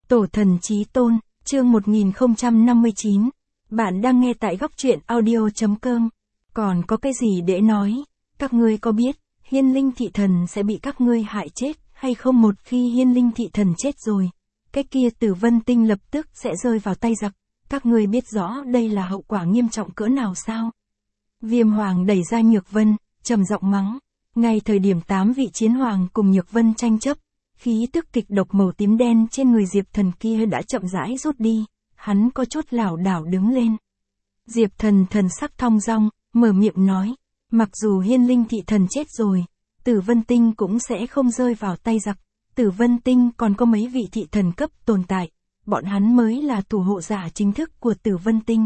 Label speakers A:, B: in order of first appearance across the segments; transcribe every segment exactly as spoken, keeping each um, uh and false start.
A: Tổ thần chí tôn, chương một nghìn không trăm năm mươi chín. Bạn đang nghe tại góc truyện audio.com. Còn có cái gì để nói? Các ngươi có biết, hiên linh thị thần sẽ bị các ngươi hại chết, hay không? Một khi hiên linh thị thần chết rồi, cái kia Tử Vân Tinh lập tức sẽ rơi vào tay giặc. Các ngươi biết rõ đây là hậu quả nghiêm trọng cỡ nào sao? Viêm Hoàng đẩy ra Nhược Vân, trầm giọng mắng. Ngay thời điểm tám vị chiến hoàng cùng Nhược Vân tranh chấp, khí tức kịch độc màu tím đen trên người Diệp Thần kia đã chậm rãi rút đi, hắn có chút lảo đảo đứng lên. Diệp Thần thần sắc thong dong, mở miệng nói, mặc dù hiên linh thị thần chết rồi, Tử Vân Tinh cũng sẽ không rơi vào tay giặc. Tử Vân Tinh còn có mấy vị thị thần cấp tồn tại, bọn hắn mới là thủ hộ giả chính thức của Tử Vân Tinh.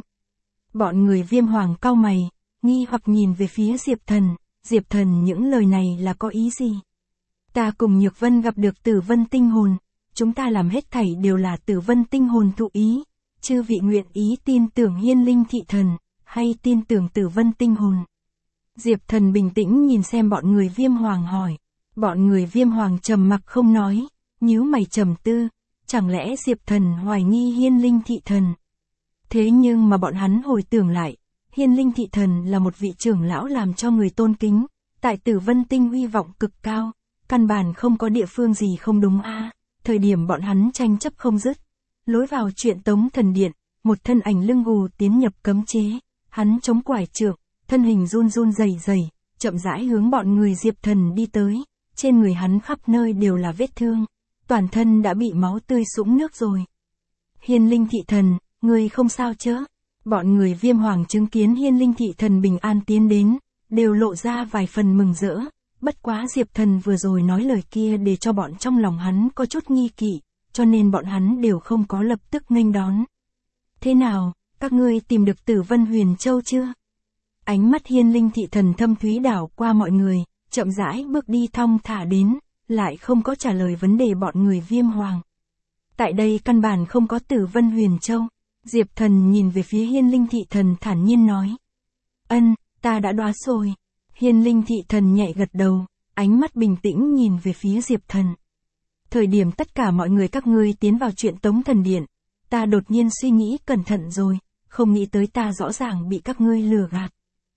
A: Bọn người Viêm Hoàng cau mày, nghi hoặc nhìn về phía Diệp Thần. Diệp Thần, những lời này là có ý gì? Ta cùng Nhược Vân gặp được Tử Vân Tinh hồn, chúng ta làm hết thảy đều là Tử Vân Tinh hồn thụ ý, chư vị nguyện ý tin tưởng hiên linh thị thần, hay tin tưởng Tử Vân Tinh hồn? Diệp Thần bình tĩnh nhìn xem bọn người Viêm Hoàng hỏi. Bọn người Viêm Hoàng trầm mặc không nói, nhíu mày trầm tư, chẳng lẽ Diệp Thần hoài nghi hiên linh thị thần? Thế nhưng mà bọn hắn hồi tưởng lại, hiên linh thị thần là một vị trưởng lão làm cho người tôn kính, tại Tử Vân Tinh uy vọng cực cao, căn bản không có địa phương gì không đúng a. À, thời điểm bọn hắn tranh chấp không dứt, lối vào Truyện Tống Thần Điện, một thân ảnh lưng gù tiến nhập cấm chế, hắn chống quải trượng, thân hình run run rẩy rẩy, chậm rãi hướng bọn người Diệp Thần đi tới, trên người hắn khắp nơi đều là vết thương, toàn thân đã bị máu tươi sũng nước rồi. Hiên linh thị thần, ngươi không sao chứ? Bọn người Viêm Hoàng chứng kiến hiên linh thị thần bình an tiến đến, đều lộ ra vài phần mừng rỡ, bất quá Diệp Thần vừa rồi nói lời kia để cho bọn trong lòng hắn có chút nghi kỵ, cho nên bọn hắn đều không có lập tức nghênh đón. Thế nào, các ngươi tìm được Tử Vân Huyền Châu chưa? Ánh mắt hiên linh thị thần thâm thúy đảo qua mọi người, chậm rãi bước đi thong thả đến, lại không có trả lời vấn đề bọn người Viêm Hoàng. Tại đây căn bản không có Tử Vân Huyền Châu. Diệp Thần nhìn về phía hiên linh thị thần thản nhiên nói. Ân, ta đã đoán rồi. Hiên linh thị thần nhẹ gật đầu, ánh mắt bình tĩnh nhìn về phía Diệp Thần. Thời điểm tất cả mọi người các ngươi tiến vào Truyện Tống Thần Điện, ta đột nhiên suy nghĩ cẩn thận rồi, không nghĩ tới ta rõ ràng bị các ngươi lừa gạt.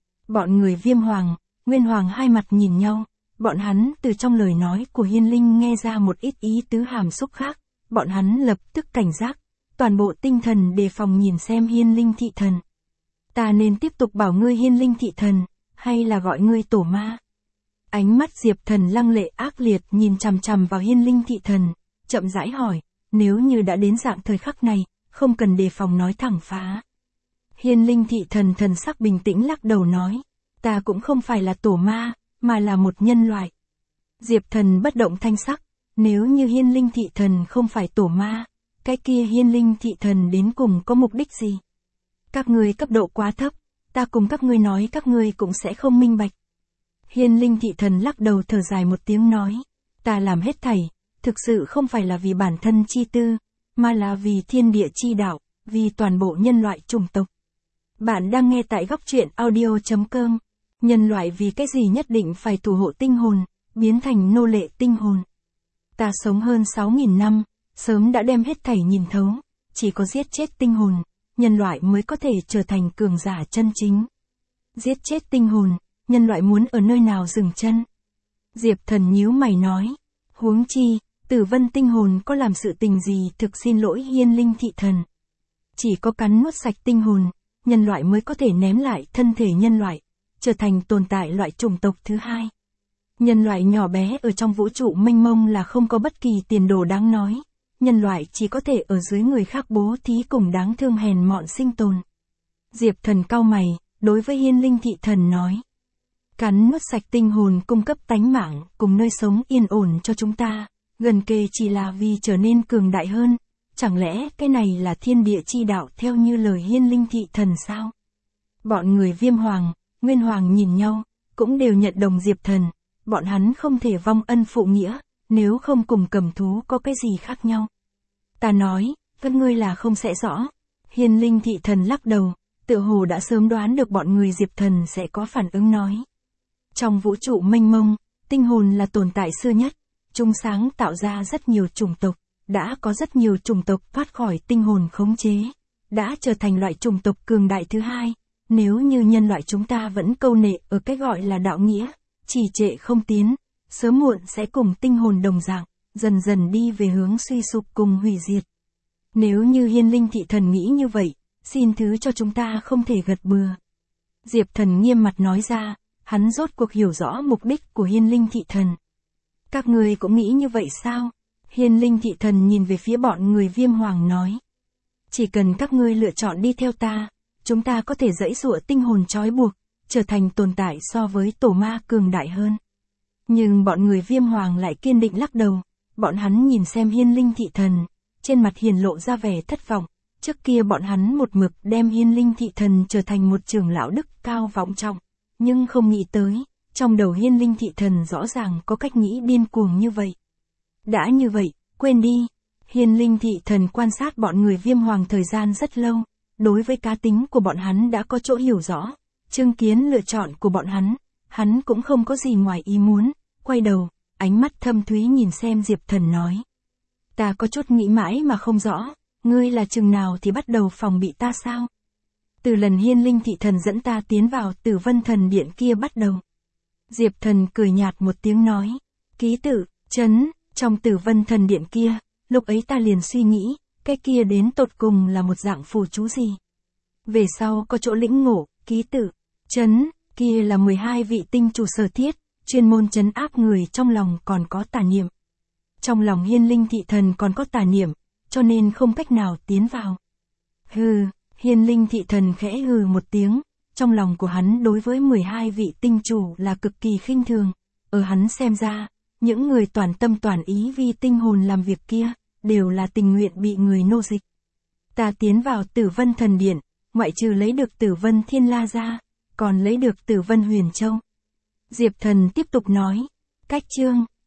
A: Bọn người Viêm Hoàng, Nguyên Hoàng hai mặt nhìn nhau, bọn hắn từ trong lời nói của hiên linh nghe ra một ít ý tứ hàm xúc khác, bọn hắn lập tức cảnh giác, toàn bộ tinh thần đề phòng nhìn xem hiên linh thị thần. Ta nên tiếp tục bảo ngươi hiên linh thị thần, hay là gọi ngươi tổ ma? Ánh mắt Diệp Thần lăng lệ ác liệt nhìn chằm chằm vào hiên linh thị thần, chậm rãi hỏi, nếu như đã đến dạng thời khắc này, không cần đề phòng nói thẳng phá. Hiên linh thị thần thần sắc bình tĩnh lắc đầu nói, ta cũng không phải là tổ ma, mà là một nhân loại. Diệp Thần bất động thanh sắc, nếu như hiên linh thị thần không phải tổ ma, cái kia hiên linh thị thần đến cùng có mục đích gì? Các ngươi cấp độ quá thấp, ta cùng các ngươi nói các ngươi cũng sẽ không minh bạch. Hiên linh thị thần lắc đầu thở dài một tiếng nói, ta làm hết thảy, thực sự không phải là vì bản thân chi tư, mà là vì thiên địa chi đạo, vì toàn bộ nhân loại chủng tộc. Bạn đang nghe tại góc truyện audio.com. Nhân loại vì cái gì nhất định phải thủ hộ tinh hồn, biến thành nô lệ tinh hồn? Ta sống hơn sáu nghìn năm, sớm đã đem hết thảy nhìn thấu, chỉ có giết chết tinh hồn, nhân loại mới có thể trở thành cường giả chân chính. Giết chết tinh hồn, nhân loại muốn ở nơi nào dừng chân? Diệp Thần nhíu mày nói, huống chi, Tử Vân tinh hồn có làm sự tình gì? Thực xin lỗi hiên linh thị thần. Chỉ có cắn nuốt sạch tinh hồn, nhân loại mới có thể ném lại thân thể nhân loại, trở thành tồn tại loại chủng tộc thứ hai. Nhân loại nhỏ bé ở trong vũ trụ mênh mông là không có bất kỳ tiền đồ đáng nói. Nhân loại chỉ có thể ở dưới người khác bố thí cùng đáng thương hèn mọn sinh tồn. Diệp Thần cau mày, đối với hiên linh thị thần nói. Cắn nuốt sạch tinh hồn cung cấp tánh mạng cùng nơi sống yên ổn cho chúng ta, gần kề chỉ là vì trở nên cường đại hơn. Chẳng lẽ cái này là thiên địa chi đạo theo như lời hiên linh thị thần sao? Bọn người Viêm Hoàng, Nguyên Hoàng nhìn nhau, cũng đều nhận đồng Diệp Thần. Bọn hắn không thể vong ân phụ nghĩa, nếu không cùng cầm thú có cái gì khác nhau. Ta nói, các ngươi là không sẽ rõ. Hiên linh thị thần lắc đầu, tựa hồ đã sớm đoán được bọn người Diệp Thần sẽ có phản ứng nói. Trong vũ trụ mênh mông, tinh hồn là tồn tại xưa nhất, chúng sáng tạo ra rất nhiều chủng tộc, đã có rất nhiều chủng tộc thoát khỏi tinh hồn khống chế, đã trở thành loại chủng tộc cường đại thứ hai. Nếu như nhân loại chúng ta vẫn câu nệ ở cái gọi là đạo nghĩa, trì trệ không tiến, sớm muộn sẽ cùng tinh hồn đồng dạng, dần dần đi về hướng suy sụp cùng hủy diệt. Nếu như Hiên Linh Thị Thần nghĩ như vậy, xin thứ cho chúng ta không thể gật bừa. Diệp Thần nghiêm mặt nói ra, hắn rốt cuộc hiểu rõ mục đích của Hiên Linh Thị Thần. Các người cũng nghĩ như vậy sao? Hiên Linh Thị Thần nhìn về phía bọn người Viêm Hoàng nói. Chỉ cần các ngươi lựa chọn đi theo ta, chúng ta có thể giãy giụa tinh hồn trói buộc, trở thành tồn tại so với tổ ma cường đại hơn. Nhưng bọn người Viêm Hoàng lại kiên định lắc đầu, bọn hắn nhìn xem Hiên Linh Thị Thần, trên mặt hiển lộ ra vẻ thất vọng. Trước kia bọn hắn một mực đem Hiên Linh Thị Thần trở thành một trưởng lão đức cao vọng trọng, nhưng không nghĩ tới, trong đầu Hiên Linh Thị Thần rõ ràng có cách nghĩ điên cuồng như vậy. Đã như vậy, quên đi. Hiên Linh Thị Thần quan sát bọn người Viêm Hoàng thời gian rất lâu, đối với cá tính của bọn hắn đã có chỗ hiểu rõ, chứng kiến lựa chọn của bọn hắn, hắn cũng không có gì ngoài ý muốn, quay đầu, ánh mắt thâm thúy nhìn xem Diệp Thần nói. Ta có chút nghĩ mãi mà không rõ, ngươi là chừng nào thì bắt đầu phòng bị ta sao? Từ lần Hiên Linh Thị Thần dẫn ta tiến vào Tử Vân Thần Điện kia bắt đầu. Diệp Thần cười nhạt một tiếng nói, ký tự, chấn, trong Tử Vân Thần Điện kia, lúc ấy ta liền suy nghĩ, cái kia đến tột cùng là một dạng phù chú gì? Về sau có chỗ lĩnh ngộ, ký tự, chấn, kia là mười hai vị tinh chủ sở thiết, chuyên môn trấn áp người trong lòng còn có tà niệm. Trong lòng Hiên Linh Thị Thần còn có tà niệm, cho nên không cách nào tiến vào. Hừ, Hiên Linh Thị Thần khẽ hừ một tiếng, trong lòng của hắn đối với mười hai vị tinh chủ là cực kỳ khinh thường. Ở hắn xem ra, những người toàn tâm toàn ý vì tinh hồn làm việc kia, đều là tình nguyện bị người nô dịch. Ta tiến vào Tử Vân Thần Điện, ngoại trừ lấy được Tử Vân Thiên La ra, còn lấy được Tử Vân Huyền Châu. Diệp Thần tiếp tục nói, cách chương